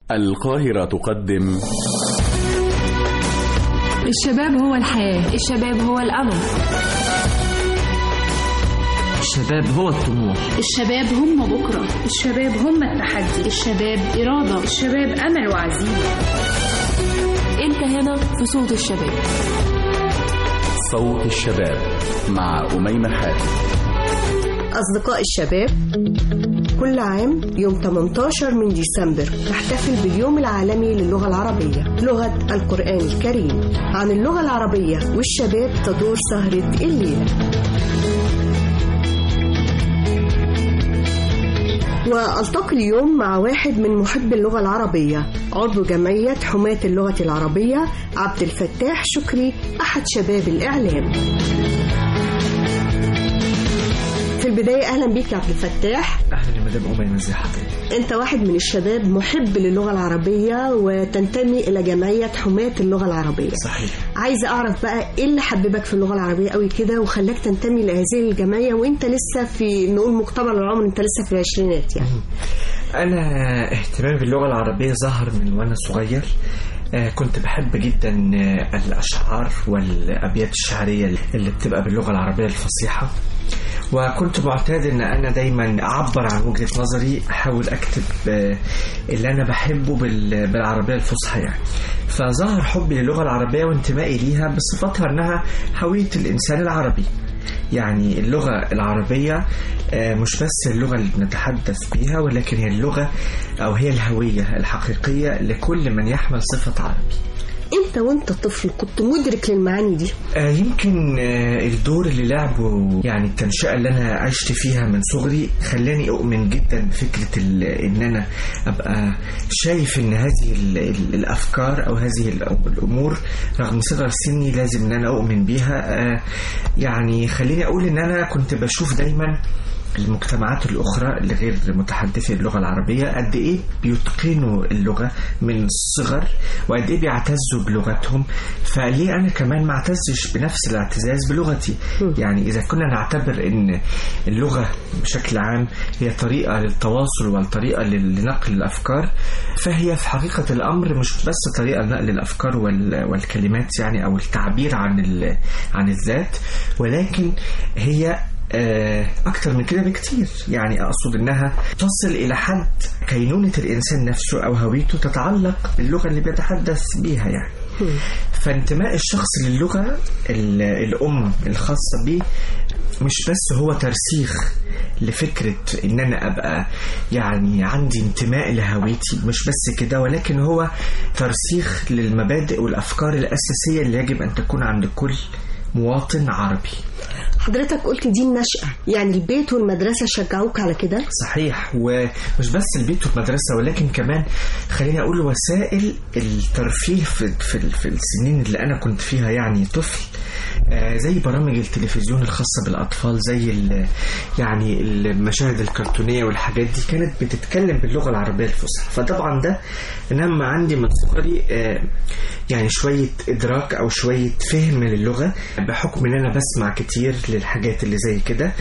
القاهرة تقدم الشباب هو الحياة، الشباب هو الأمل، الشباب هو الطموح، الشباب هم بكرة، الشباب هم التحدي، الشباب إرادة، الشباب أمل وعزيمة. أنت هنا في صوت الشباب. صوت الشباب مع أميمة حاتم. أصدقاء الشباب، كل عام يوم 18 من ديسمبر نحتفل باليوم العالمي للغة العربية، لغة القرآن الكريم. عن اللغة العربية والشباب تدور سهرة الليلة. وألتقي اليوم مع واحد من محب اللغة العربية، عضو جمعية حماة اللغة العربية، عبد الفتاح شكري، أحد شباب الإعلام. في البداية أهلا بيك يا عبد الفتاح. أهلا يا مدام أميمة، ازي حضرتك؟ أنت واحد من الشباب محب للغة العربية وتنتمي إلى جمعية حماة اللغة العربية. صحيح. عايزة أعرف بقى إيه اللي حببك في اللغة العربية قوي كده وخلاك تنتمي لهذه الجمعية وأنت لسه في نقول مقتبل العمر، أنت لسه في العشرينات يعني. أنا اهتمامي باللغة العربية ظهر من وأنا صغير. كنت بحب جدا الأشعار والأبيات الشعرية اللي بتبقى باللغة العربية الفصيحة، وكنت معتاد ان انا دايما اعبر عن وجهة نظري، احاول اكتب اللي انا بحبه بالعربية الفصحى يعني. فظهر حبي للغة العربية وانتمائي ليها بصفتها انها هوية الانسان العربي. يعني اللغة العربية مش بس اللغة اللي بنتحدث بيها، ولكن هي اللغة او هي الهوية الحقيقية لكل من يحمل صفة عربي. انت وانت طفل كنت مدرك للمعاني دي؟ يمكن الدور اللي لعبه يعني التنشئة اللي انا عشت فيها من صغري خلاني اؤمن جدا بفكرة ان انا ابقى شايف ان هذه الافكار او هذه الامور رغم صغر سني لازم ان انا اؤمن بيها. يعني خليني اقول ان انا كنت بشوف دايما المجتمعات الأخرى اللي غير متحدثي اللغة العربية قد إيه بيتقنوا اللغة من الصغر وقد إيه بيعتزوا بلغتهم، فليه أنا كمان ما اعتزش بنفس الاعتزاز بلغتي؟ يعني إذا كنا نعتبر إن اللغة بشكل عام هي طريقة للتواصل والطريقة لنقل الأفكار، فهي في حقيقة الأمر مش بس طريقة لنقل الأفكار والكلمات يعني أو التعبير عن الذات، ولكن هي أكتر من كده بكتير. يعني أقصد أنها تصل إلى حد كينونة الإنسان نفسه أو هويته تتعلق باللغة اللي بيتحدث بيها يعني. فانتماء الشخص للغة الأم الخاصة به مش بس هو ترسيخ لفكرة ان انا ابقى يعني عندي انتماء لهويتي، مش بس كده، ولكن هو ترسيخ للمبادئ والافكار الاساسية اللي يجب ان تكون عند كل مواطن عربي. حضرتك قلت دي النشأة، يعني البيت والمدرسة شجعوك على كده؟ صحيح، ومش بس البيت والمدرسة ولكن كمان خليني أقول وسائل الترفيه في السنين اللي أنا كنت فيها يعني طفل، زي برامج التلفزيون الخاصة بالأطفال، زي يعني المشاهد الكرتونية والحاجات دي كانت بتتكلم باللغة العربية الفصحى. فطبعا ده نما عندي من صغري يعني شوية إدراك أو شوية فهم للغة بحكم إن أنا بسمع كتير للحاجات اللي زي كده.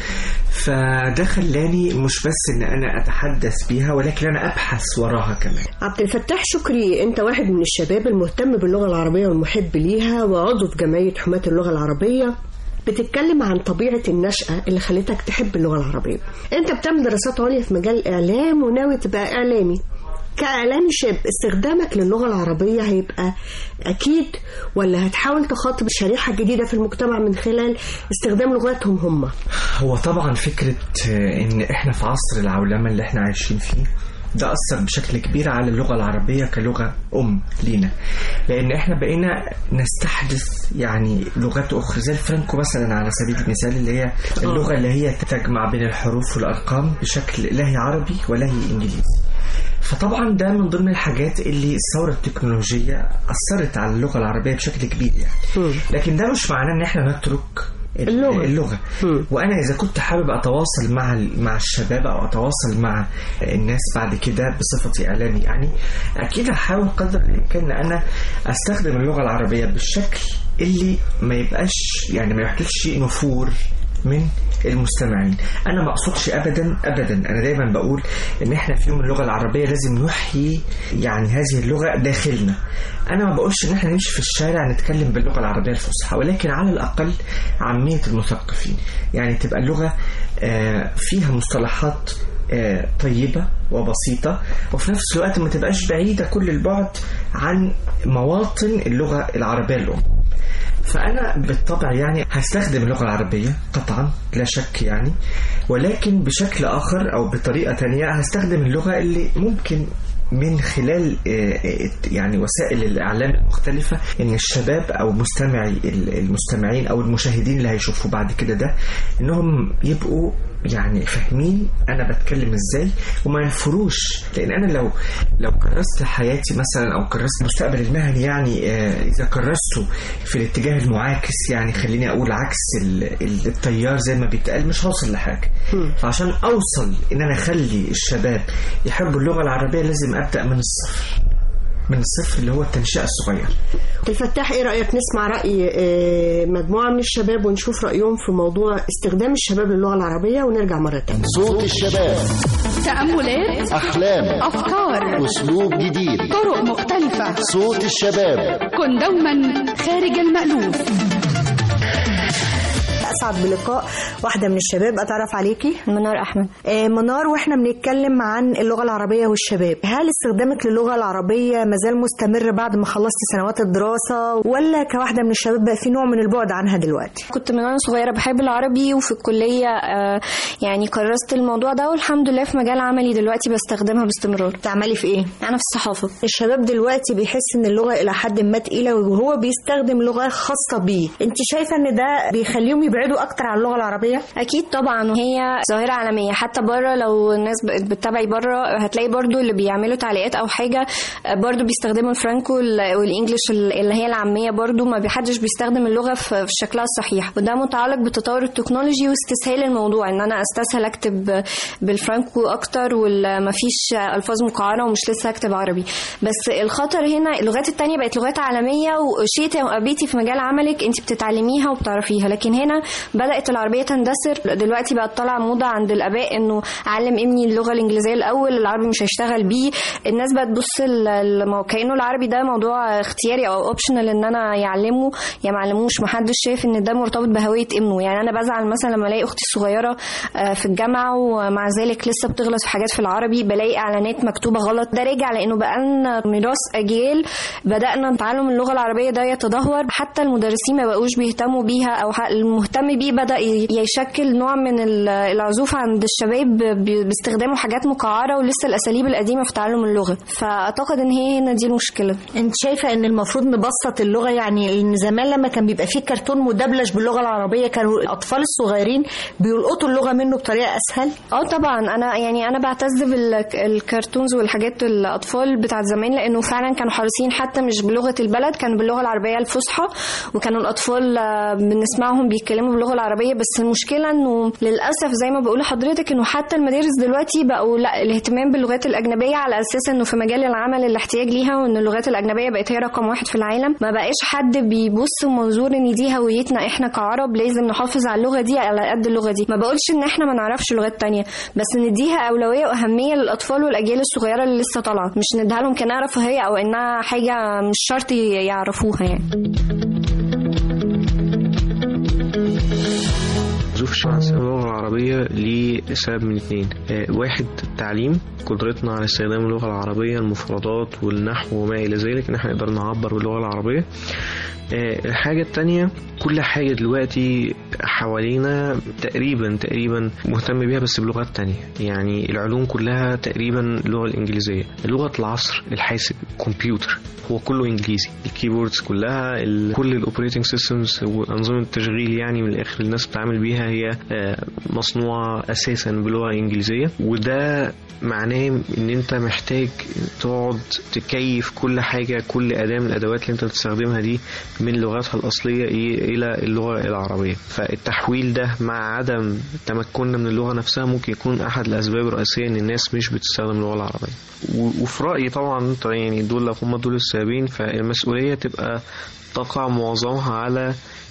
فده خلاني مش بس إن أنا أتحدث بيها ولكن أنا أبحث وراها كمان. عبد الفتاح شكري، أنت واحد من الشباب المهتم باللغة العربية والمحب ليها وعضو في جمعية حماة اللغة العربية. بتتكلم عن طبيعة النشأة اللي خلتك تحب اللغة العربية. أنت بتعمل دراسات عليا في مجال الإعلام وناوي تبقى إعلامي. كإعلامي شاب، استخدامك للغة العربية هيبقى أكيد ولا هتحاول تخاطب شريحة جديدة في المجتمع من خلال استخدام لغاتهم هم؟ هو طبعا فكرة إن إحنا في عصر العولمة اللي إحنا عايشين فيه ده أثر بشكل كبير على اللغة العربية كلغة لينا، لأن إحنا بقينا نستحدث يعني لغات أخرى زي الفرنكو مثلا على سبيل المثال، اللي هي اللغة اللي هي تجمع بين الحروف والأرقام بشكل لا هي عربي ولا هي إنجليزي. فطبعا ده من ضمن الحاجات اللي الثورة التكنولوجية أثرت على اللغة العربية بشكل كبير يعني. لكن ده مش معناه إن إحنا نترك اللغة. وأنا إذا كنت حابب أتواصل مع الشباب أو أتواصل مع الناس بعد كده بصفتي إعلامي يعني، أكيد هحاول قدر الإمكان أن أنا أستخدم اللغة العربية بالشكل اللي ما يبقاش يعني ما يحدثش نفور من المستمعين. أنا ما أقصدش أبدا، أنا دايما بقول إن إحنا في يوم اللغة العربية لازم نحيي يعني هذه اللغة داخلنا. أنا ما بقولش إن إحنا نمشي في الشارع نتكلم باللغة العربية الفصحى، ولكن على الأقل عامية المثقفين، يعني تبقى اللغة فيها مصطلحات طيبة وبسيطة، وفي نفس الوقت ما تبقاش بعيدة كل البعد عن مواطن اللغة العربية الأم. فأنا بالطبع يعني هستخدم اللغة العربية قطعا لا شك يعني، ولكن بشكل آخر أو بطريقة تانية هستخدم اللغة اللي ممكن من خلال يعني وسائل الإعلام المختلفة إن الشباب أو المستمعين أو المشاهدين اللي هيشوفوا بعد كده ده إنهم يبقوا يعني فاهمين أنا بتكلم إزاي وما ينفروش. لأن أنا لو كرست حياتي مثلا أو كرست مستقبل المهني يعني إذا كرسته في الاتجاه المعاكس، يعني خليني أقول عكس التيار زي ما بيتقال، مش هوصل لحاجة. فعشان أوصل إن أنا أخلي الشباب يحبوا اللغة العربية لازم أبدأ من الصفر اللي هو التنشئة الصغير. الفتاح، ايه رأيك نسمع رأي مجموعة من الشباب ونشوف رأيهم في موضوع استخدام الشباب للغة العربية ونرجع مرة تانية. صوت الشباب، تأملات، أحلام، أفكار، أسلوب جديد، طرق مختلفة. صوت الشباب، كن دوما خارج المألوف. أسعد بلقاء واحدة من الشباب. أتعرف عليكي؟ منار أحمد. منار، وإحنا بنتكلم عن اللغة العربية والشباب، هل استخدامك للغة العربية مازال مستمر بعد ما خلصت سنوات الدراسة، ولا كواحدة من الشباب بقى في نوع من البعد عنها دلوقتي؟ كنت من وأنا صغيرة بحب العربي، وفي الكلية يعني كرست الموضوع ده، والحمد لله في مجال عملي دلوقتي بستخدمها باستمرار. تعملي في إيه؟ أنا في الصحافة. الشباب دلوقتي بيحس إن اللغة إلى حد ما تقيلة وهو بيستخدم لغة خاصة بيه، أنت شايفة إن ده بيخليهم يبعدوا أكتر عن اللغة العربية؟ أكيد طبعا، وهي ظاهرة عالمية حتى بره. لو الناس بتتابعي بره هتلاقي برضو اللي بيعملوا تعليقات أو حاجة برضو بيستخدموا الفرانكو والإنجليش اللي هي العامية، برضو ما بيحدش بيستخدم اللغة في شكلها الصحيح، وده متعلق بتطور التكنولوجي واستسهال الموضوع، إن أنا أستسهل أكتب بالفرانكو أكتر وما فيش ألفاظ مقعرة ومش لسه أكتب عربي. بس الخطر هنا اللغات التانية بقت لغات عالمية، وشيء وقبيتي في مجال عملك أنت بتتعلميها وبتعرفيها، لكن هنا بدأت العربية تندثر. دلوقتي بقت طالعة موضة عند الآباء إنه علم ابني اللغة الإنجليزية الأول، العربي مش هيشتغل بيه. الناس بقت تبص كأنه العربي ده موضوع اختياري أو اوبشنال إن أنا يعلمه يا معلموش، محدش شايف إن ده مرتبط بهوية ابنه. يعني أنا بزعل مثلا لما ألاقي أختي الصغيرة في الجامعة ومع ذلك لسه بتغلط في حاجات في العربي، بلاقي إعلانات مكتوبة غلط. ده راجع لأنه بقالنا ميراث أجيال بدأنا نتعلم اللغة العربية ده يتدهور، حتى المدرسين ما بقوش بيهتموا بيها، أو المهتم بيه بدأ يشكل نوع من العزوف عند الشباب باستخدامه حاجات مقعرة ولسه الأساليب القديمة في تعلم اللغة. فأعتقد إن هي هنا دي المشكلة. أنت شايفة إن المفروض نبسط اللغة؟ يعني إن زمان لما كان بيبقى فيه كرتون مدبلج باللغة العربية كانوا الأطفال الصغيرين بيلقطوا اللغة منه بطريقة أسهل. طبعا أنا بعتز بالكرتونز والحاجات الأطفال بتاعت زمان، لأنه فعلا كانوا حريصين حتى مش بلغة البلد، كانوا باللغة العربية الفصحى، وكانوا الأطفال بنسمعهم بيتكلموا باللغة العربية. بس المشكلة انه للأسف زي ما بقول لحضرتك انه حتى المدارس دلوقتي بقوا لا الاهتمام باللغات الأجنبية على أساس انه في مجال العمل الاحتياج ليها، وان اللغات الأجنبية بقت هي رقم 1 في العالم. ما بقاش حد بيبص منظور ان دي هويتنا احنا كعرب، لازم نحافظ على اللغة دي على قد اللغة دي. ما بقولش ان احنا ما نعرفش لغات تانية، بس نديها أولوية وأهمية للأطفال والأجيال الصغيرة اللي لسه طالعة، مش نديها لهم كأنها رفاهية أو انها حاجة مش شرط يعرفوها يعني. ظروف الشرع اللغة العربية لسبب من 2. 1 التعليم، قدرتنا على استخدام اللغة العربية، المفردات والنحو وما إلى ذلك، إن احنا نقدر نعبر باللغة العربية. الحاجة التانية، كل حاجة دلوقتي حوالينا تقريبا مهتم بيها بس بلغات تانية. يعني العلوم كلها تقريبا اللغة الإنجليزية، لغة العصر الحاسب كمبيوتر هو كله إنجليزي، الكيبوردز كلها، كل الأوبريتنج سيستمز وأنظمة التشغيل يعني من الآخر الناس بتعمل بيها هي مصنوعة أساسا بلغة إنجليزية. وده معناه ان انت محتاج تقعد تكيف كل حاجة، كل أداة من الأدوات اللي انت بتستخدمها دي من لغتها الأصلية إلى اللغة العربية. فالتحويل ده مع عدم تمكننا من اللغة نفسها ممكن يكون أحد الأسباب الرئيسية ان الناس مش بتستخدم اللغة العربية. وفي رأيي طبعا يعني دول السببين، فالمسؤولية تبقى تقع معظمها على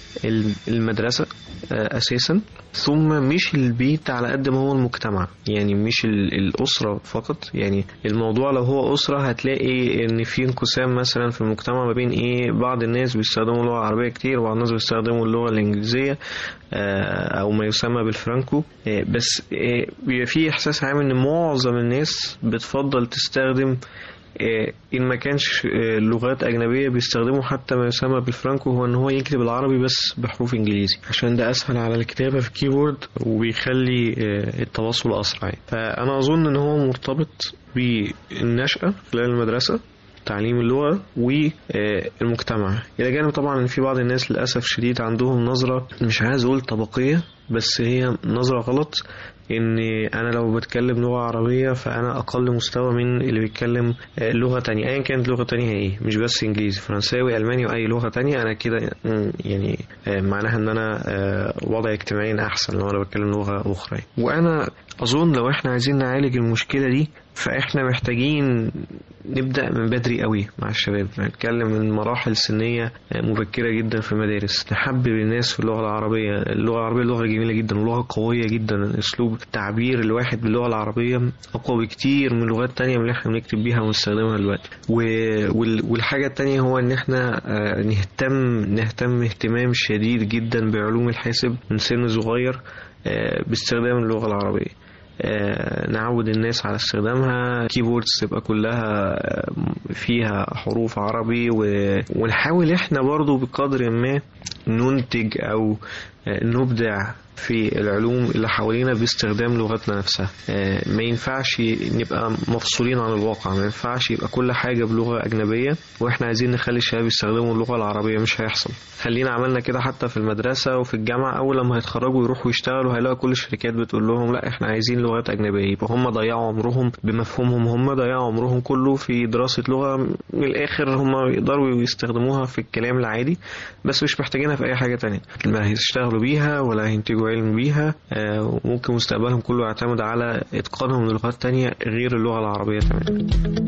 المدرسة أساسا، ثم مش البيت على قد ما هو المجتمع، يعني مش الأسرة فقط. يعني الموضوع لو هو أسرة هتلاقي إن في انقسام مثلا في المجتمع ما بين بعض الناس بيستخدموا اللغة العربية كتير وبعض الناس بيستخدموا اللغة الإنجليزية أو ما يسمى بالفرانكو. بس بيبقى في إحساس عام إن معظم الناس بتفضل تستخدم إن ما كانش لغات أجنبية بيستخدموا حتى ما يسمى بالفرانكو، هو إن هو يكتب العربي بس بحروف إنجليزي عشان ده أسهل على الكتابة في الكيبورد وبيخلي التواصل أسرع. فأنا أظن إن هو مرتبط بالنشأة خلال المدرسة، تعليم اللغة والمجتمع، إلى جانب طبعا إن في بعض الناس للأسف شديد عندهم نظرة مش عايز أقول طبقية بس هي نظرة غلط، ان انا لو بتكلم لغة عربية فانا اقل مستوى من اللي بيتكلم لغة تانية ايا كانت لغة تانية ايه، مش بس انجليزي، فرنساوي، الماني واي لغة تانية، انا كده يعني معناها ان انا وضعي اجتماعيا احسن لو انا بتكلم لغة اخرى. وانا اظن لو احنا عايزين نعالج المشكلة دي فاحنا محتاجين نبدأ من بدري قوي مع الشباب، نتكلم من مراحل سنية مبكرة جدا في المدارس، نحبب الناس في اللغة العربية. اللغة العربية لغة جميلة جدا ولغة قوية جدا، اسلوب تعبير الواحد باللغة العربية اقوى بكتير من لغات تانية من اللي احنا بنكتب بيها ونستخدمها دلوقتي. والحاجة التانية هو ان احنا نهتم اهتمام شديد جدا بعلوم الحاسب من سن صغير باستخدام اللغة العربية، نعود الناس على استخدامها، كيبوردز تبقى كلها فيها حروف عربي، ونحاول احنا برضو بقدر ما ننتج او نبدع في العلوم اللي حوالينا باستخدام لغتنا نفسها. ما ينفعش نبقى مفصولين عن الواقع، ما ينفعش يبقى كل حاجة بلغة أجنبية وإحنا عايزين نخلي الشباب يستخدموا اللغة العربية، مش هيحصل. خلينا عملنا كده حتى في المدرسة وفي الجامعة، أول لما هيتخرجوا يروحوا يشتغلوا هيلاقوا كل الشركات بتقول لهم لا إحنا عايزين لغات أجنبية، يبقى هم ضيعوا عمرهم بمفهومهم، هم ضيعوا عمرهم كله في دراسة لغة من الآخر هم يقدروا يستخدموها في الكلام العادي بس مش محتاجينها في أي حاجة تانية، ما هيشتغلوا بيها ولا هينتجوا علم بيها، وممكن مستقبلهم كله يعتمد على إتقانهم للغات تانية غير اللغة العربية تماما.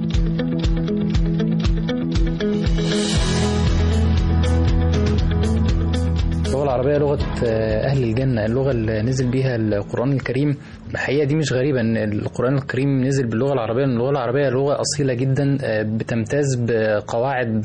اللغة العربية لغة أهل الجنة، اللغة اللي نزل بيها القرآن الكريم. الحقيقة دي مش غريبة أن القرآن الكريم نزل باللغة العربية، لأن اللغة العربية لغة أصيلة جدا بتمتاز بقواعد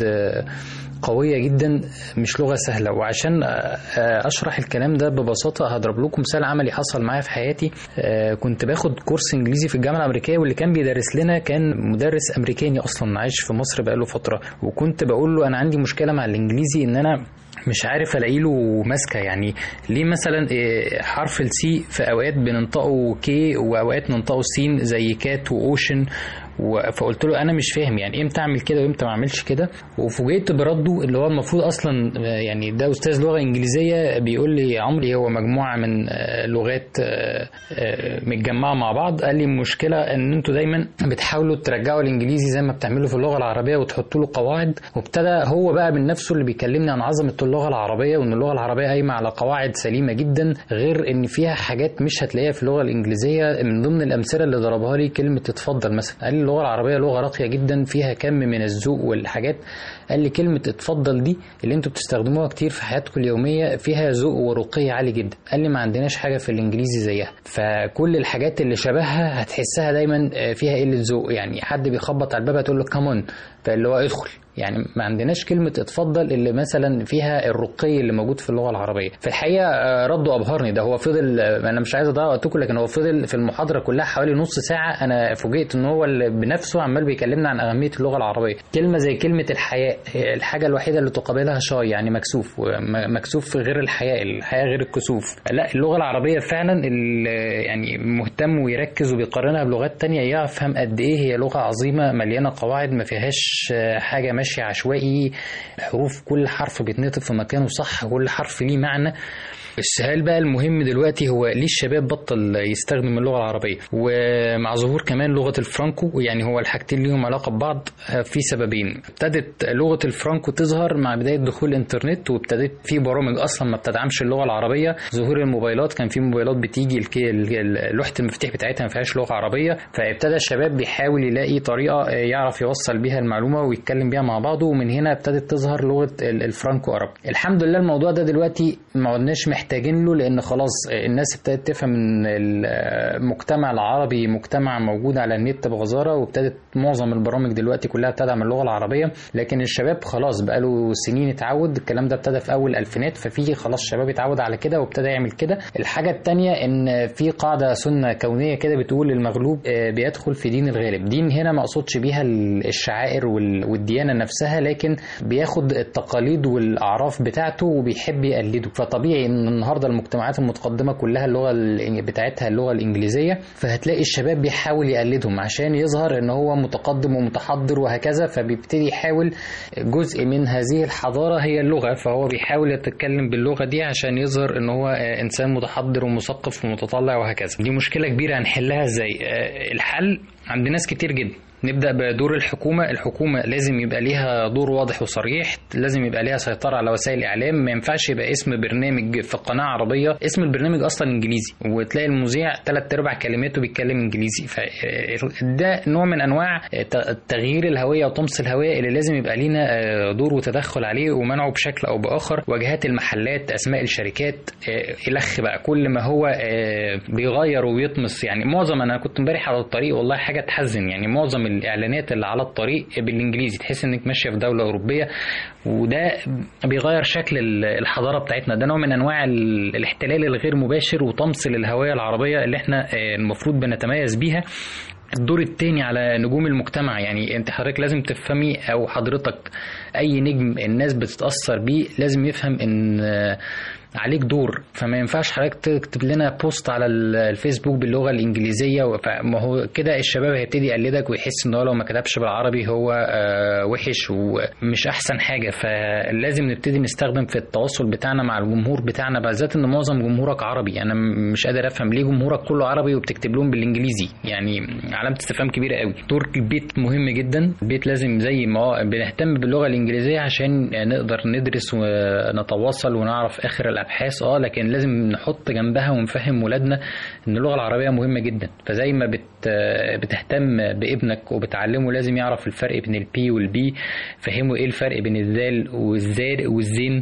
قوية جدا، مش لغة سهلة. وعشان أشرح الكلام ده ببساطة هضرب لكم مثال عملي حصل معايا في حياتي. كنت باخد كورس إنجليزي في الجامعة الأمريكية، واللي كان بيدرس لنا كان مدرس أمريكاني أصلا عايش في مصر بقاله فترة، وكنت بقول له أنا عندي مشكلة مع الإنجليزي إن أنا مش عارف الاقي له ماسكه. يعني ليه مثلا حرف السي في اوقات بننطقه كي واوقات ننطقه سين زي كات واوشن، فقلت له انا مش فاهم يعني امتى اعمل كده وامتى ما اعملش كده. وفوجئت برده اللي هو المفروض اصلا يعني ده استاذ لغه انجليزيه بيقول لي عمري هو مجموعه من لغات متجمعه مع بعض. قال لي المشكله ان انتوا دايما بتحاولوا ترجعوا الانجليزي زي ما بتعملوا في اللغه العربيه وتحطوا له قواعد. وابتدى هو بقى من نفسه اللي بيكلمني عن عظمه اللغه العربيه، وان اللغه العربيه قايمه على قواعد سليمه جدا، غير ان فيها حاجات مش هتلاقيها في اللغه الانجليزيه. من ضمن الامثله اللي ضربها لي كلمه اتفضل مثلا، قال لي اللغة العربية لغة راقية جدا فيها كم من الذوق والحاجات. قال لي كلمة اتفضل دي اللي انتوا بتستخدموها كتير في حياتكم اليومية فيها ذوق ورقي عالي جدا. قال لي ما عندناش حاجة في الانجليزي زيها، فكل الحاجات اللي شبهها هتحسها دايما فيها قلة ذوق. يعني حد بيخبط على الباب هتقول له كامون، فاللي هو ادخل. يعني ما عندناش كلمة اتفضل اللي مثلا فيها الرقي اللي موجود في اللغة العربية. في الحقيقة رده أبهرني. ده هو فضل، أنا مش عايز أضيع وقتكم، لكن هو فضل في المحاضرة كلها حوالي نص ساعة. أنا فوجئت إن هو اللي بنفسه عمال بيكلمنا عن أهمية اللغة العربية. كلمة زي كلمة الحياء، الحاجة الوحيدة اللي تقابلها شاي، يعني مكسوف. مكسوف غير الحياء، الحياء غير الكسوف. لا، اللغة العربية فعلا اللي يعني مهتم ويركز وبيقارنها بلغات تانية يفهم قد إيه هي لغة عظيمة مليانة قواعد، ما فيهاش حاجة ماشية عشوائي. حروف كل حرف بيتنطق في مكانه صح، كل حرف ليه معنى. السؤال بقى المهم دلوقتي هو ليه الشباب بطل يستخدم اللغة العربية؟ ومع ظهور كمان لغة الفرانكو، يعني هو الحاجتين ليهم علاقة ببعض في سببين. ابتدت لغة الفرانكو تظهر مع بداية دخول الانترنت، وابتدت في برامج اصلا ما بتدعمش اللغة العربية. ظهور الموبايلات، كان في موبايلات بتيجي لوحة المفاتيح بتاعتها ما فيهاش لغة عربية، فابتدى الشباب بيحاول يلاقي طريقة يعرف يوصل بيها المعلومة ويتكلم بيها مع بعضه، ومن هنا ابتدت تظهر لغة الفرانكو عربي. الحمد لله الموضوع ده دلوقتي ما عدناش محتاجين له، لان خلاص الناس ابتدت تفهم ان المجتمع العربي مجتمع موجود على النت بغزارة، وابتدت معظم البرامج دلوقتي كلها بتدعم اللغة العربية. لكن الشباب خلاص بقاله سنين اتعود، الكلام ده ابتدى في اول الألفينات، ففي خلاص الشباب اتعود على كده وابتدى يعمل كده. الحاجة التانية ان في قاعدة سنة كونية كده بتقول المغلوب بيدخل في دين الغالب. دين هنا ما اقصدش بيها الشعائر والديانة نفسها، لكن بياخد التقاليد والاعراف بتاعته وبيحب يقلده. فطبيعي ان النهارده المجتمعات المتقدمة كلها اللغة بتاعتها اللغة الإنجليزية، فهتلاقي الشباب بيحاول يقلدهم عشان يظهر ان هو متقدم ومتحضر وهكذا، فبيبتدي يحاول جزء من هذه الحضارة هي اللغة، فهو بيحاول يتكلم باللغة دي عشان يظهر ان هو انسان متحضر ومثقف ومتطلع وهكذا. دي مشكلة كبيرة هنحلها ازاي؟ الحل عند ناس كتير جدا. نبدأ بدور الحكومة لازم يبقى ليها دور واضح وصريح، لازم يبقى ليها سيطرة على وسائل الإعلام. ما ينفعش يبقى اسم برنامج في قناة عربية اسم البرنامج أصلا إنجليزي، وتلاقي المذيع 3/4 كلماته بيتكلم إنجليزي. فده نوع من أنواع تغيير الهوية وطمس الهوية اللي لازم يبقى لينا دور وتدخل عليه ومنعه بشكل أو بآخر. واجهات المحلات، أسماء الشركات، إلخ بقى كل ما هو بيغير وبيطمس. يعني معظم، أنا كنت امبارح على الطريق والله حاجة تحزن، يعني معظم الاعلانات اللي على الطريق بالانجليزي، تحس انك ماشيه في دوله اوروبيه، وده بيغير شكل الحضاره بتاعتنا. ده نوع من انواع الاحتلال الغير مباشر وطمس للهويه العربيه اللي احنا المفروض بنتميز بيها. الدور التاني على نجوم المجتمع، يعني انت حضرتك لازم تفهمي، او حضرتك اي نجم الناس بتتأثر بيه لازم يفهم ان عليك دور. فما ينفعش حضرتك تكتب لنا بوست على الفيسبوك باللغة الإنجليزية، ما هو كده الشباب هيبتدي يقلدك ويحس انه لو ما كتبش بالعربي هو وحش ومش احسن حاجة. فلازم نبتدي نستخدم في التواصل بتاعنا مع الجمهور بتاعنا، بالذات ان معظم جمهورك عربي. انا مش قادر افهم ليه جمهورك كله عربي وبتكتب لهم بالانجليزي، يعني علامة استفهام كبيرة قوي. دور البيت مهم جدا. البيت لازم زي ما بنهتم باللغة الإنجليزية عشان نقدر ندرس ونتواصل ونعرف اخر الابحاث، لكن لازم نحط جنبها ونفهم ولادنا ان اللغه العربيه مهمه جدا. فزي ما بتهتم بابنك وبتعلمه لازم يعرف الفرق بين البي والبي، فهمه ايه الفرق بين الذال والزين،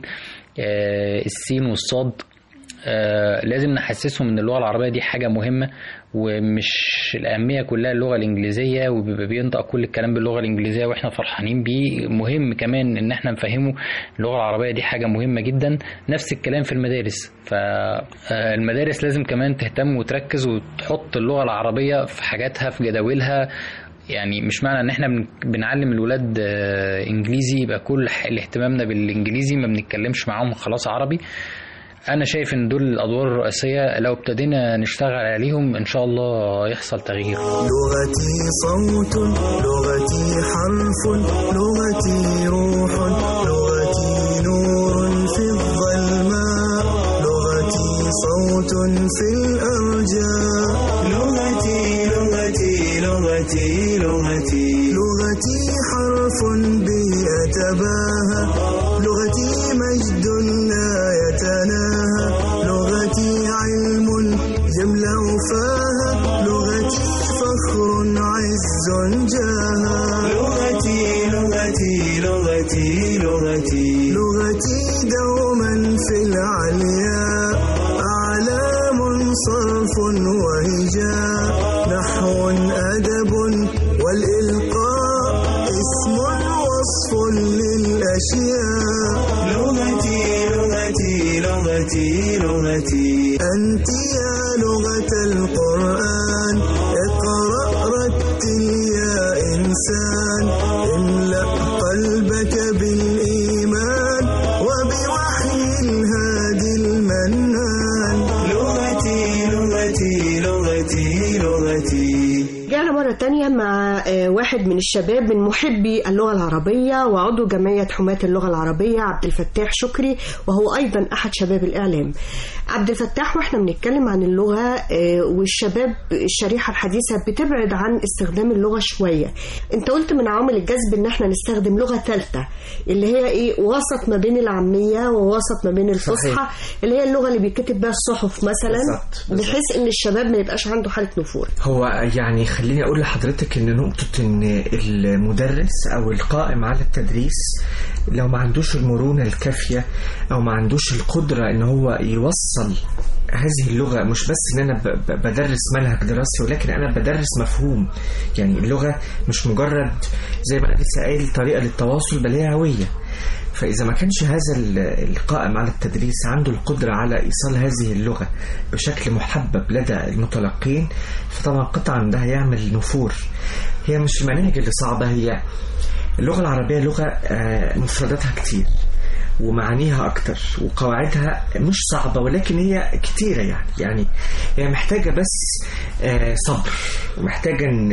السين والصاد. لازم نحسسهم ان اللغه العربيه دي حاجه مهمه، ومش الأهمية كلها اللغة الإنجليزية وبينطق كل الكلام باللغة الإنجليزية وإحنا فرحانين بيه. مهم كمان إن إحنا نفهمه اللغة العربية دي حاجة مهمة جدا. نفس الكلام في المدارس، فالمدارس لازم كمان تهتم وتركز وتحط اللغة العربية في حاجاتها في جداولها. يعني مش معنى ان احنا بنعلم الولاد انجليزي يبقى كل اهتمامنا بالانجليزي، ما بنتكلمش معاهم خلاص عربي. أنا شايف إن دول الأدوار الرئيسية لو ابتدينا نشتغل عليهم إن شاء الله يحصل تغيير. لغتي صوت، لغتي حرف، لغتي روح، لغتي نور في الظلماء، لغتي صوت في الأرجاء، لغتي لغتي لغتي لغتي لغتي حرف به أتباهى، لغتي مجد لا يتناهى، لغتي علم يملأ فاها، لغتي فخر عز جاها، لغتي لغتي لغتي لغتي لغتي دوما في العلياء، أعلام صرف وهجاء، نحو أدب والإلقاء، اسم وصف للأشياء، لغتي لغتي لغتي لغتي أنت يا لغة القرآن، اقرأ رتل يا إنسان، املأ قلبك بالإيمان وبوحي الهادي المنان، لغتي لغتي لغتي لغتي. رجعنا مرة تانية مع واحد من الشباب من محبي اللغة العربية وعضو جمعية حماة اللغة العربية، عبد الفتاح شكري، وهو أيضا أحد شباب الإعلام. عبد الفتاح، وإحنا بنتكلم عن اللغة والشباب الشريحة الحديثة بتبعد عن استخدام اللغة شوية، أنت قلت من عوامل الجذب إن إحنا نستخدم لغة ثالثة اللي هي إيه، وسط ما بين العامية ووسط ما بين الفصحى، اللي هي اللغة اللي بيتكتب بها الصحف مثلا، بحيث إن الشباب ما يبقاش عنده حالة نفور. هو يعني خليني أقول لحضرتك إن نقطة إن المدرس أو القائم على التدريس لو ما عندوش المرونة الكافية أو ما عندوش القدرة إن هو يوصل هذه اللغة، مش بس إن أنا بدرس منهج دراسي، ولكن أنا بدرس مفهوم. يعني اللغة مش مجرد زي ما أنا لسه قايل طريقة للتواصل، بل هي هوية. فإذا ما كانش هذا القائم على التدريس عنده القدرة على إيصال هذه اللغة بشكل محبب لدى المتلقين، فطبعا قطعا ده هيعمل نفور. هي مش المناهج اللي صعبة، هي اللغة العربية لغة مفرداتها كتير ومعانيها أكتر وقواعدها مش صعبة، ولكن هي كتيرة. يعني هي محتاجة بس صبر، ومحتاجة أن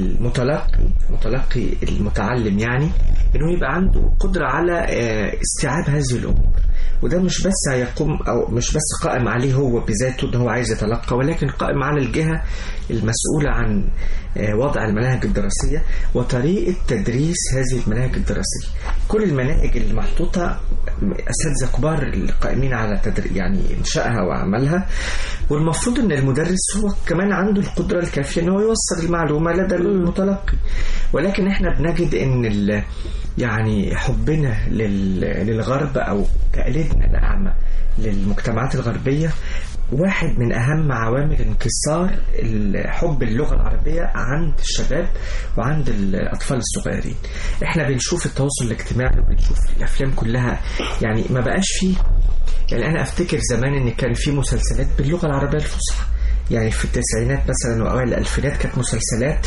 المتلقي المتعلم يعني أنه يبقى عنده قدرة على استيعاب هذه الأمور. وده مش بس هيقوم أو مش بس قائم عليه هو بذاته أنه هو عايز يتلقى، ولكن قائم على الجهة المسؤولة عن وضع المناهج الدراسية وطريقة تدريس هذه المناهج الدراسية. كل المناهج اللي محطوطة أساتذة كبار القائمين على يعني إنشائها وعملها، والمفروض أن المدرس هو كمان عنده القدرة الكافية أنه يوصل المعلومة لدى المتلقي. ولكن احنا بنجد أن يعني حبنا للغرب أو تقليدنا الأعمى للمجتمعات الغربية واحد من أهم عوامل انكسار حب اللغة العربية عند الشباب وعند الأطفال الصغيرين. احنا بنشوف التواصل الاجتماعي وبنشوف الأفلام كلها، يعني ما بقاش فيه. يعني أنا أفتكر زمان إن كان في مسلسلات باللغة العربية الفصحى، يعني في التسعينات مثلا وأوائل الألفينات كانت مسلسلات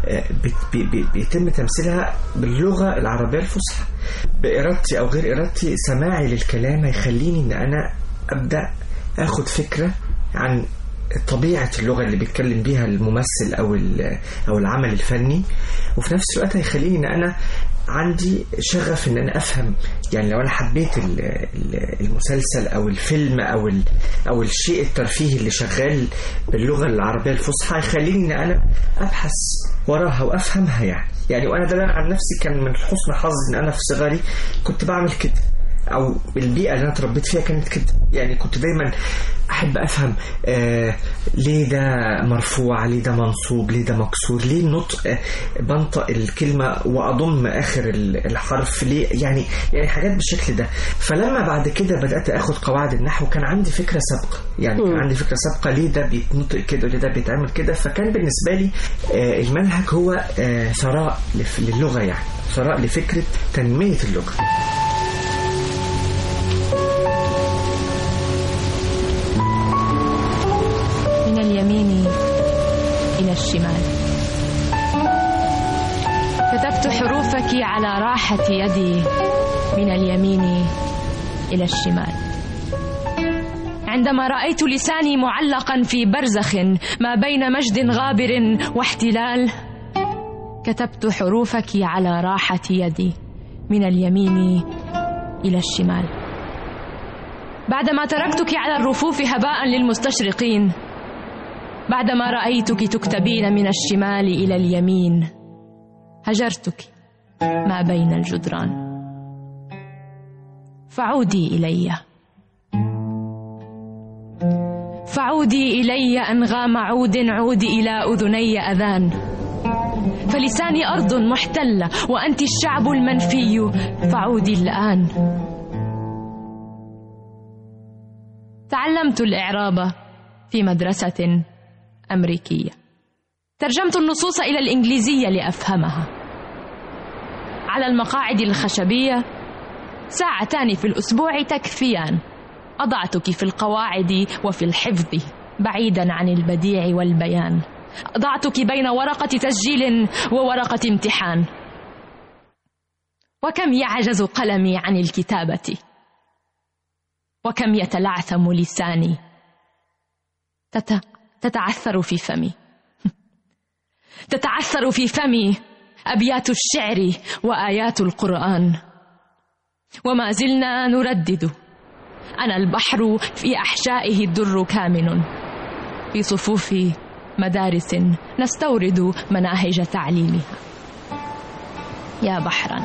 بيتم تمثيلها باللغة العربية الفصحى. بإرادتي أو غير إرادتي سماعي للكلام هيخليني إن أنا أبدأ أخد فكرة عن طبيعة اللغة اللي بيتكلم بيها الممثل أو العمل الفني، وفي نفس الوقت هيخليني إن أنا عندي شغف إن أنا أفهم. يعني لو أنا حبيت المسلسل أو الفيلم أو الشيء الترفيهي اللي شغال باللغة العربية الفصحى هيخليني إن أنا أبحث وراها وأفهمها. يعني وأنا ده عن نفسي كان من حسن حظي إن أنا في صغري كنت بعمل كده، أو البيئة اللي أنا تربيت فيها كانت كده. يعني كنت دايما أحب أفهم ليه ده مرفوع، ليه ده منصوب، ليه ده مكسور، ليه النطق بنطق الكلمة وأضم آخر الحرف، ليه يعني حاجات بالشكل ده. فلما بعد كده بدأت أخد قواعد النحو كان عندي فكرة سابقة، يعني كان عندي فكرة سابقة ليه ده بيتنطق كده وليه ده بيتعمل كده. فكان بالنسبة لي المنهج هو ثراء للغة، يعني ثراء لفكرة تنمية اللغة. اليمين إلى الشمال. كتبت حروفك على راحة يدي من اليمين إلى الشمال. عندما رأيت لساني معلقا في برزخ ما بين مجد غابر واحتلال، كتبت حروفك على راحة يدي من اليمين إلى الشمال. بعدما تركتك على الرفوف هباء للمستشرقين، بعدما رأيتك تكتبين من الشمال إلى اليمين، هجرتك ما بين الجدران. فعودي إلي، فعودي إلي أنغام عود، عودي إلى أذني أذان. فلساني أرض محتلة وأنت الشعب المنفي، فعودي الآن. تعلمت الإعراب في مدرسة أمريكية، ترجمت النصوص إلى الإنجليزية لأفهمها. على المقاعد الخشبية 2 ساعات في الأسبوع تكفيان. أضعتك في القواعد وفي الحفظ بعيدا عن البديع والبيان. أضعتك بين ورقة تسجيل وورقة امتحان. وكم يعجز قلمي عن الكتابة، وكم يتلعثم لساني، تتعثر في فمي. تتعثر في فمي أبيات الشعر وآيات القرآن، وما زلنا نردد: أنا البحر في أحشائه الدر كامن. في صفوف مدارس نستورد مناهج تعليمها. يا بحرا،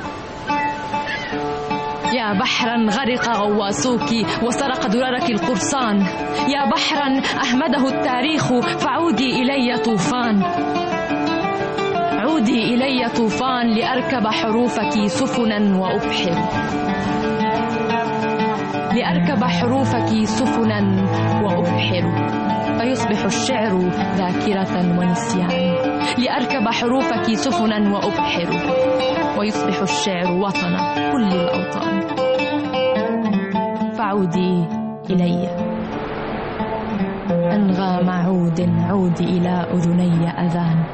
يا بحرا غرق غواصوك وسرق دررك القرصان. يا بحرا أهمده التاريخ فعودي إلي طوفان. عودي إلي طوفان لأركب حروفك سفنا وأبحر، لأركب حروفك سفنا وأبحر، فيصبح الشعر ذاكرة ونسيان. لأركب حروفك سفنا وأبحر، ويصبح الشعر وطن كل الأوطان. فعودي إلي أنغام عود، عودي إلى أذني أذان.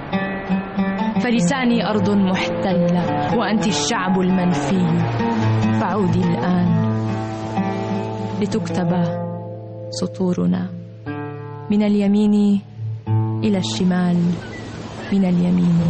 فلساني أرض محتلة وأنت الشعب المنفي. فعودي الآن لتكتب سطورنا من اليمين إلى الشمال، من اليمين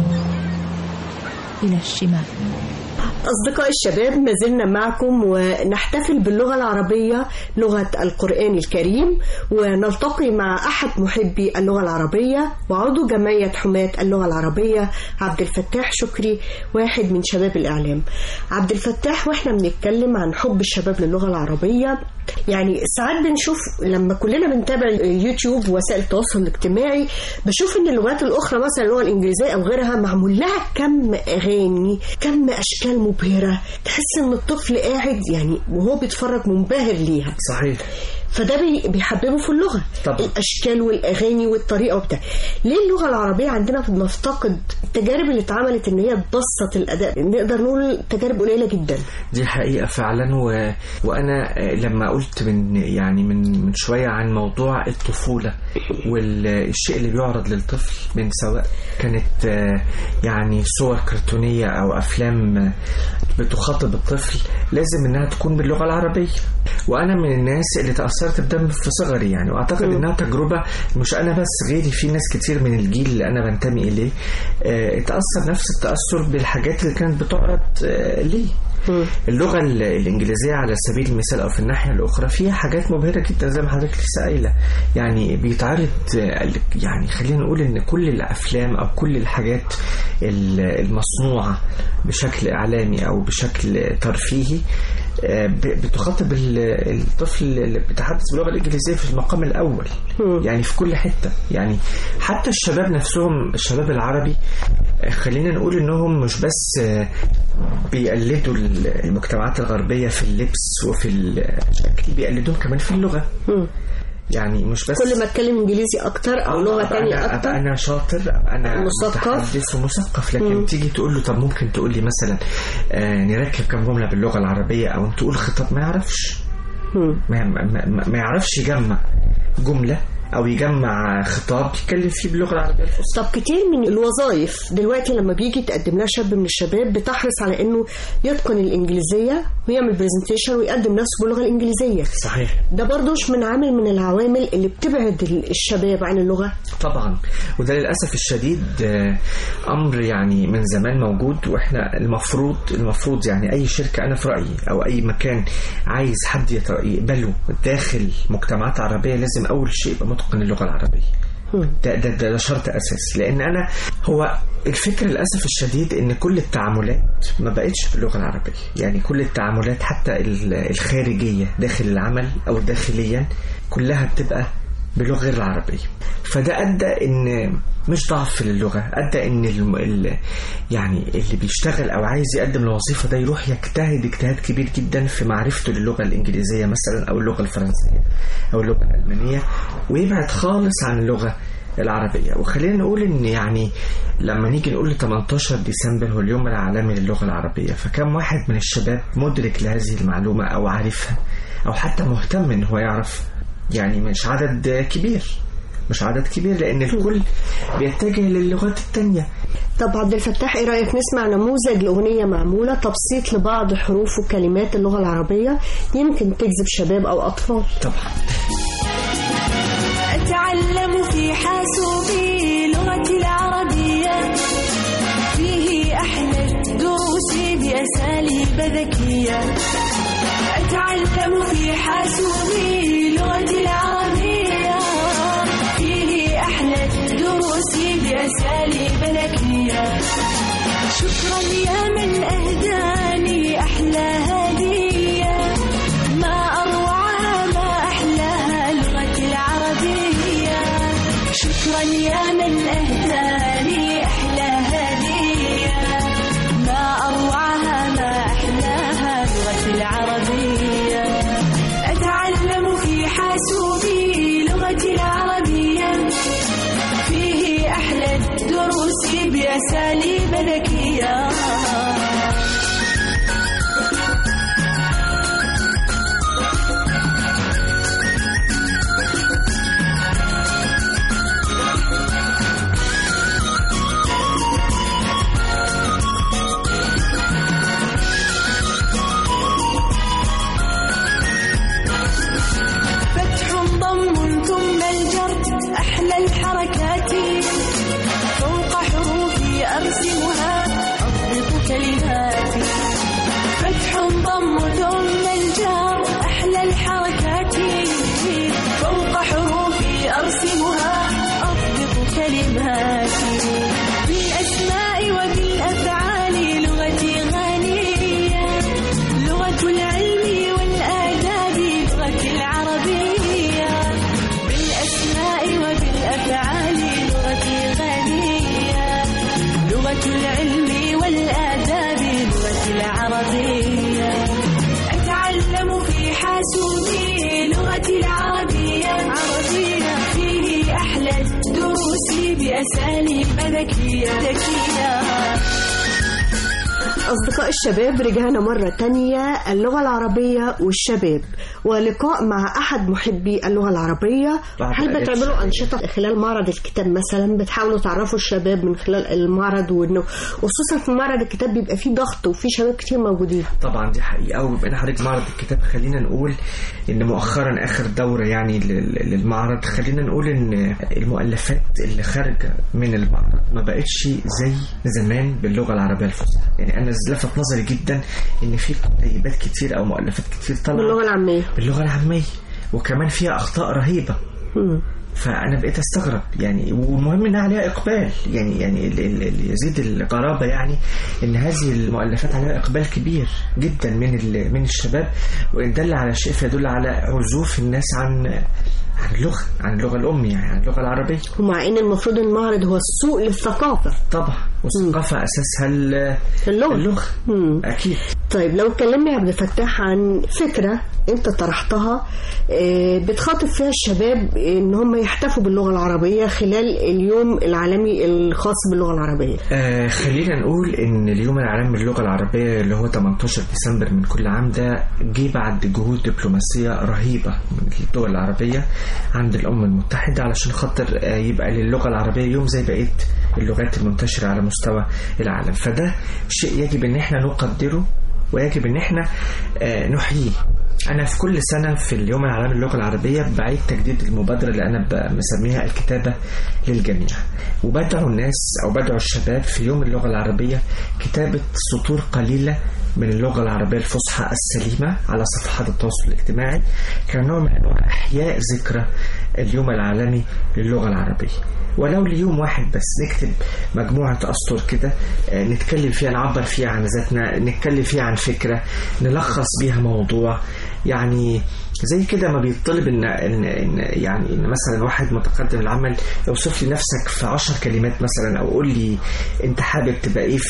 إلى الشمال. أصدقاء الشباب، ما زلنا معكم ونحتفل باللغة العربية، لغة القرآن الكريم، ونلتقي مع أحد محبي اللغة العربية وعضو جمعية حماة اللغة العربية، عبد الفتاح شكري، واحد من شباب الإعلام. عبد الفتاح، وإحنا بنتكلم عن حب الشباب للغة العربية، يعني ساعات بنشوف لما كلنا بنتابع اليوتيوب ووسائل التواصل الاجتماعي، بشوف ان اللغات الاخرى مثلا اللغه الانجليزيه او غيرها معمول لها كم اغاني، كم اشكال مبهره، تحس ان الطفل قاعد يعني وهو بيتفرج منبهر ليها. صحيح. فده بيحببه في اللغة طبعا. الأشكال والأغاني والطريقة وبتاع. ليه اللغة العربية عندنا بنفتقد التجارب اللي اتعملت ان هي تبسط الأداء؟ نقدر نقول تجارب قليلة جدا. دي حقيقة فعلا. وأنا لما قلت من شوية عن موضوع الطفولة والشيء اللي بيعرض للطفل، من سواء كانت يعني صور كرتونية أو أفلام بتخاطب الطفل، لازم انها تكون باللغة العربية. وانا من الناس اللي تأثرت بدم في صغري يعني، واعتقد انها تجربة مش انا بس، غيري في ناس كتير من الجيل اللي انا بنتمي اليه اتأثر نفس التأثر بالحاجات اللي كانت بتعرض ليه. اللغة الإنجليزية على سبيل المثال أو في الناحية الأخرى فيها حاجات مبهرة جدا زي ما حضرتك لسه قايلة، يعني بيتعرض، يعني خلينا نقول إن كل الأفلام أو كل الحاجات المصنوعة بشكل إعلامي أو بشكل ترفيهي بتخاطب الطفل اللي بيتحدث باللغة الإنجليزية في المقام الأول. يعني في كل حتة، يعني حتى الشباب نفسهم، الشباب العربي خلينا نقول إنهم مش بس بيقلدوا المجتمعات الغربية في اللبس وفي الشكل، بيقلدوهم كمان في اللغة. يعني مش بس كل ما اتكلم انجليزي اكتر او لغه ثانيه اكتر انا شاطر، انا متحدث ومثقف. لكن تيجي تقول له طب ممكن تقول لي مثلا نركب كم جمله باللغه العربيه او نقول خطاب، ما يعرفش. ما يعرفش يجمع جمله او يجمع خطاب يتكلم فيه باللغه العربيه الفصحى. طب كتير من الوظائف دلوقتي لما بيجي تقدم لها شاب من الشباب بتحرص على انه يتقن الانجليزيه ويعمل برزنتيشن ويقدم نفسه باللغه الانجليزيه. صحيح. ده برضه مش من عامل من العوامل اللي بتبعد الشباب عن اللغه؟ طبعا، وده للاسف الشديد امر يعني من زمان موجود. واحنا المفروض يعني اي شركه، انا في رايي، او اي مكان عايز حد يقبله داخل مجتمعات عربيه، لازم اول شيء يبقى متقن اللغه العربيه. ده شرط اساسي. لان هو الفكره للاسف الشديد ان كل التعاملات ما بقتش باللغه العربيه. يعني كل التعاملات حتى الخارجيه داخل العمل او داخليا كلها بتبقى باللغه غير العربيه. فده ادى ان مش ضعف للغه، ادى ان يعني اللي بيشتغل او عايز يقدم الوظيفه ده يروح يجتهد اجتهاد كبير جدا في معرفته للغه الانجليزيه مثلا او اللغه الفرنسيه او اللغه الالمانيه، ويبعد خالص عن اللغه العربيه. وخلينا نقول ان يعني لما نيجي نقول 18 ديسمبر هو اليوم العالمي للغه العربيه، فكم واحد من الشباب مدرك لهذه المعلومه او عارفها او حتى مهتم ان هو يعرف؟ يعني مش عدد كبير لأن الكل بيتجه للغات التانية. طب عبد الفتاح، ايه رأيك نسمع نموذج لأغنية معمولة تبسيط لبعض حروف وكلمات اللغة العربية يمكن تجذب شباب أو أطفال؟ طبعا. أتعلم في حاسوبي لغتي العربية ذكية أتعلم في حاسوبي لغتي العربية فيه أحلى الدروس بأساليب ذكية شكرا يا من أهداني أحلى هدية ما أروعها ما أحلاها لغتي العربية شكرا يا من أهداني أحلى هدية ما أروعها ما أحلاها لغتي العربية أتعلم في حاسوبي لغتي العربية فيه أحلى الدروس بأساليب ذكية الحركات فوق حروفي أرسمها أضبط كلماتي فتح ضم ثم الجار أحلى الحركات فوق حروفي أرسمها أضبط كلماتي بالأسماء وبالأفعال لغتي غنية لغة العلم والآداب لغتي العربية بالأسماء وبالأفعال لغتي غنية لغة العلم والآداب لغتي العربية أتعلم في حاسوبي لغتي العربية فيه أحلى الدروس بأساليب ذكية أصدقاء الشباب رجعنا مرة تانية اللغة العربية والشباب ولقاء مع أحد محبي اللغة العربية. هل بتعملوا أنشطة خلال معرض الكتاب مثلا بتحاولوا تعرفوا الشباب من خلال المعرض وإنه خصوصا في معرض الكتاب بيبقى فيه ضغط وفيه شباب كتير موجودين؟ طبعا دي حقيقة. وبقينا حضرتك معرض الكتاب خلينا نقول إن مؤخرا آخر دورة يعني للمعرض خلينا نقول إن المؤلفات اللي خارجة من المعرض ما بقتش زي زمان باللغة العربية الفصحى. يعني أنا لفت نظري جدا إن في كتيبات كتير أو مؤلفات كتير طالعة باللغة العامية وكمان فيها أخطاء رهيبة. فأنا بقيت أستغرب يعني والمهم إنها عليها إقبال يعني اللي يزيد الغرابة يعني إن هذه المؤلفات عليها إقبال كبير جدا من الشباب وإن دل على شيء فيدل على عزوف الناس عن اللغة الأم يعني عن اللغة العربية. ومع إن المفروض المعرض هو السوق للثقافة طبعا والثقافة أساسها اللغة. أكيد. طيب لو اتكلمنا يا عبد الفتاح عن فكرة أنت طرحتها بتخاطب فيها الشباب إن هم يحتفوا باللغة العربية خلال اليوم العالمي الخاص باللغة العربية. خلينا نقول إن اليوم العالمي للغة العربية اللي هو 18 ديسمبر من كل عام ده جه بعد جهود دبلوماسية رهيبة من الدول العربية عند الأمم المتحدة علشان خاطر يبقى للغة العربية يوم زي بقية اللغات المنتشرة على مستوى العالم. فده شيء يجب ان احنا نقدره ويجب ان احنا نحييه. انا في كل سنة في اليوم العالمي للغة العربية بعيد تجديد المبادرة اللي انا مسميها الكتابة للجميع وبدعو الناس او بدعو الشباب في يوم اللغة العربية كتابة سطور قليلة من اللغة العربية الفصحى السليمة على صفحات التواصل الاجتماعي كنوع من أنواع إحياء ذكرى اليوم العالمي للغة العربية ولو ليوم واحد بس نكتب مجموعة أسطر كده نتكلم فيها نعبر فيها عن ذاتنا نتكلم فيها عن فكرة نلخص بيها موضوع يعني زي كده ما بيطلب إن يعني إن مثلا واحد متقدم العمل يوصف لي نفسك في 10 كلمات مثلا أو قول لي أنت حابب تبقى إيه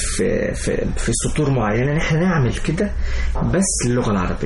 في سطور معينة. نحن نعمل كده بس للغة العربية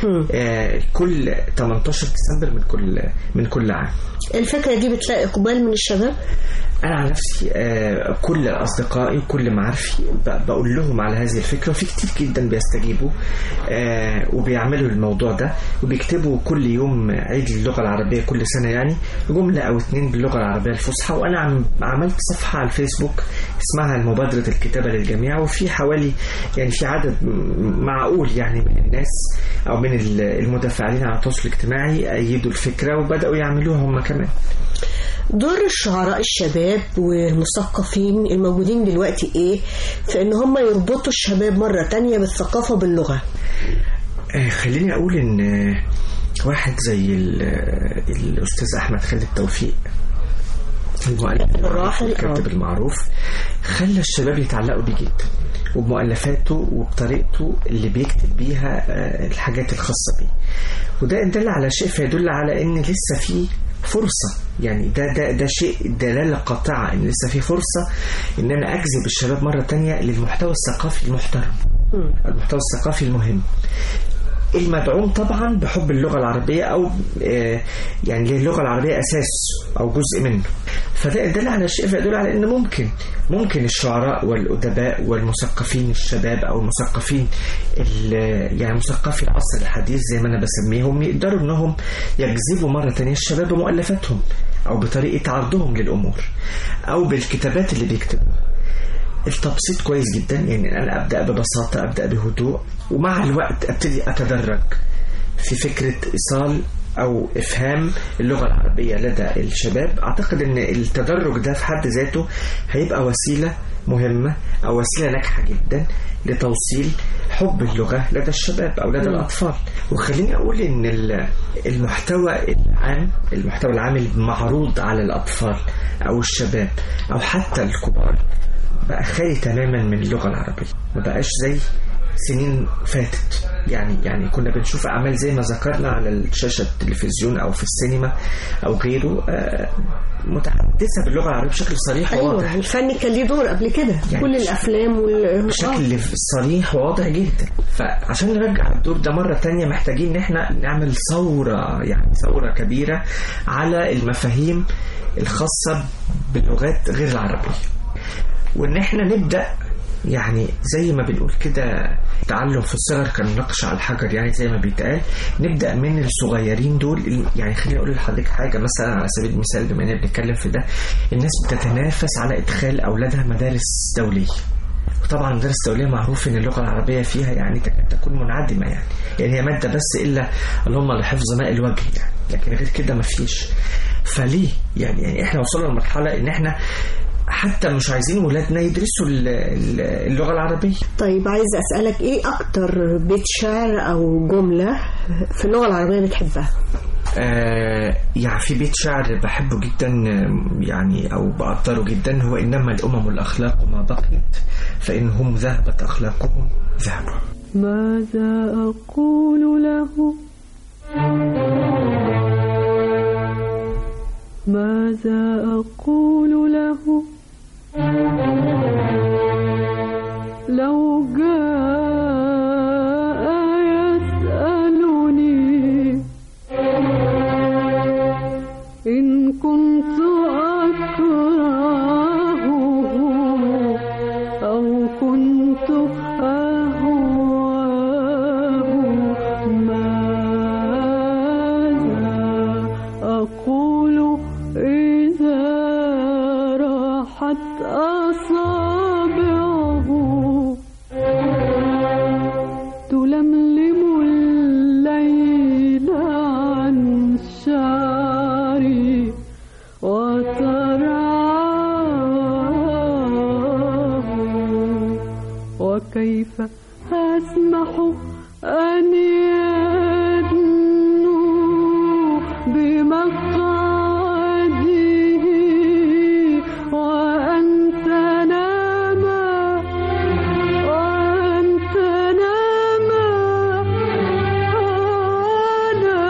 كل 18 ديسمبر من كل عام. الفكرة دي بتلاقي إقبال من الشباب؟ أنا على نفسي كل أصدقائي وكل معارفي بقول لهم على هذه الفكرة وفي كتير جدا بيستجيبوا وبيعملوا الموضوع ده وبيكتبوا كل يوم عيد اللغة العربية كل سنة يعني جملة أو 2 باللغة العربية الفصحى. وأنا عملت صفحة على الفيسبوك اسمها مبادرة الكتابة للجميع وفي حوالي يعني في عدد معقول يعني من الناس أو من المتفاعلين على التواصل الاجتماعي أيدوا الفكرة وبدأوا يعملوها هم كمان. دور الشعراء الشباب والمثقفين الموجودين دلوقتي ايه في ان هم يربطوا الشباب مرة تانية بالثقافة باللغة؟ خليني اقول ان واحد زي الاستاذ احمد خالد توفيق المؤلف الكاتب المعروف خلى الشباب يتعلقوا بيه جدا وبمؤلفاته وبطريقته اللي بيكتب بيها الحاجات الخاصة بيه، وده يدل على شيء، فيدل على ان لسه في فرصة، يعني ده شيء دلالة قاطعة ان لسه في فرصة ان انا اجذب الشباب مرة تانية للمحتوى الثقافي المحترم، المحتوى الثقافي المهم المدعوم طبعا بحب اللغة العربية أو يعني اللغة العربية أساس أو جزء منه. فده يدل على شيء، فيدل على أن ممكن الشعراء والأدباء والمثقفين الشباب أو المثقفين يعني مثقفي العصر الحديث زي ما أنا بسميهم يقدروا أنهم يجذبوا مرة تانية الشباب بمؤلفاتهم أو بطريقة عرضهم للأمور أو بالكتابات اللي بيكتبوها. التبسيط كويس جدا، يعني أنا أبدأ ببساطة، أبدأ بهدوء، ومع الوقت أبتدي أتدرج في فكرة إيصال أو إفهام اللغة العربية لدى الشباب. أعتقد أن التدرج ده في حد ذاته هيبقى وسيلة مهمة أو وسيلة ناجحة جدا لتوصيل حب اللغة لدى الشباب أو لدى الأطفال. وخليني أقول أن المحتوى العام المعروض على الأطفال أو الشباب أو حتى الكبار بقى خالي تماما من اللغة العربية، ما بقاش زي سنين فاتت. يعني كنا بنشوف أعمال زي ما ذكرنا على شاشة التلفزيون أو في السينما أو غيره متحدثة باللغة العربية بشكل صريح وواضح. أيوة، الفن كان ليه دور قبل كده، يعني كل الأفلام بشكل صريح وواضح جدا. فعشان نرجع الدور ده مرة تانية محتاجين إن احنا نعمل ثورة، يعني ثورة كبيرة على المفاهيم الخاصة باللغات غير العربية، وإن احنا نبدأ يعني زي ما بنقول كده تعلم في الصغر كالنقش على الحجر، يعني زي ما بيتقال نبدأ من الصغيرين دول. يعني خليني أقول لحضرتك حاجة مثلا على سبيل المثال، بما إننا بنتكلم في ده، الناس بتتنافس على إدخال أولادها مدارس دولية، وطبعا مدارس دولية معروف إن اللغة العربية فيها يعني تكون منعدمة، يعني هي مادة بس إلا اللهم لحفظ ماء الوجه، يعني لكن غير كده مفيش. فليه يعني إحنا وصلنا لمرحلة إن إحنا حتى مش عايزين ولادنا يدرسوا اللغة العربية. طيب عايز أسألك إيه أكتر بيت شعر أو جملة في اللغة العربية بتحبها؟ يعني في بيت شعر بحبه جدا يعني أو بقدره جدا، هو إنما الأمم الأخلاق ما بقيت فإنهم ذهبت أخلاقهم ذهبوا. ماذا أقول له؟ ماذا أقول له لو جاء يسألني إن كنت أكرهه أو كنت أهواه ماذا أقول إذا راحت أصابعه تلملم الليل عن شعري وترعاه وكيف أسمح أن يدنو بمقعده وأن تنام على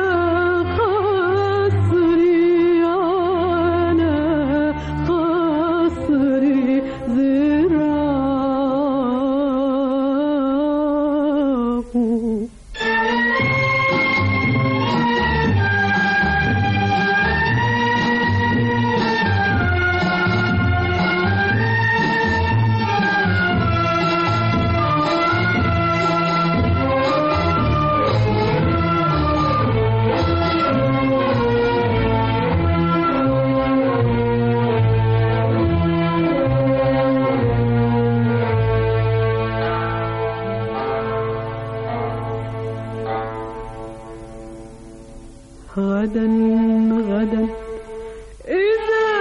خصري ذراعه. غدا إذا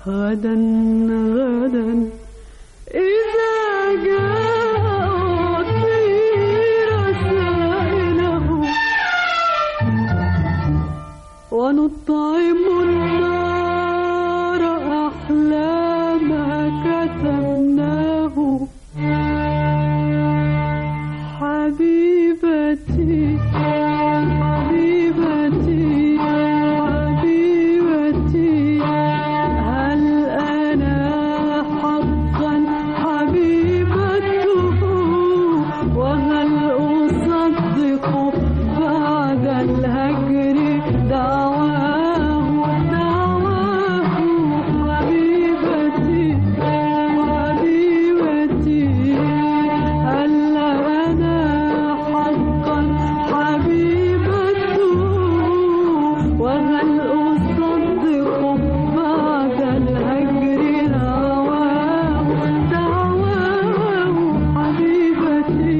غدا غدا إذا جاء رسائله ونطعم النار أحلى ما كتبناه حبيبتي حبيبتي حبيبتي هل أنا حقا حبيبته وهل أصدق بعد الهجر دعواه دعواه حبيبتي حبيبتي هل أنا حقا حبيبته وهل أصدق بعد الهجر دعواه دعواه حبيبتي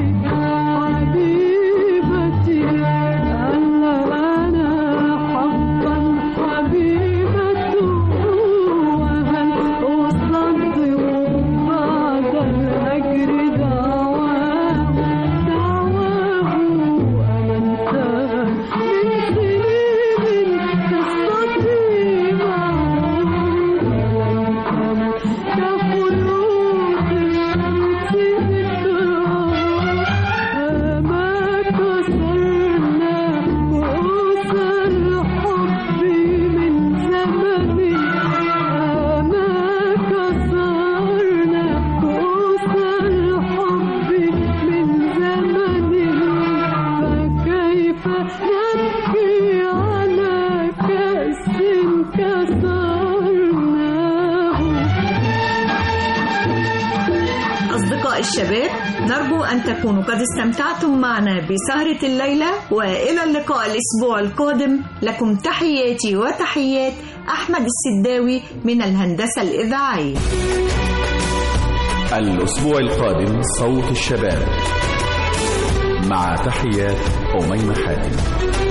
حبيبتي هل أنا حقا حبيبته وهل أصدق بعد الهجر دعواه دعواه أمنت من سنين قصتي معه كخلود الشمس ذكرى ما كسرنا كؤوس الحب من زمن ما كسرنا كؤوس الحب من زمن فكيف نبكي على كأس كسرناه. أصدقاء الشباب، نرجو أن تكونوا قد استمتعتم معنا بسهرة الليلة، وإلى اللقاء الأسبوع القادم. لكم تحياتي وتحيات أحمد السداوي من الهندسة الإذاعية. الأسبوع القادم صوت الشباب، مع تحيات أميمة حاتم.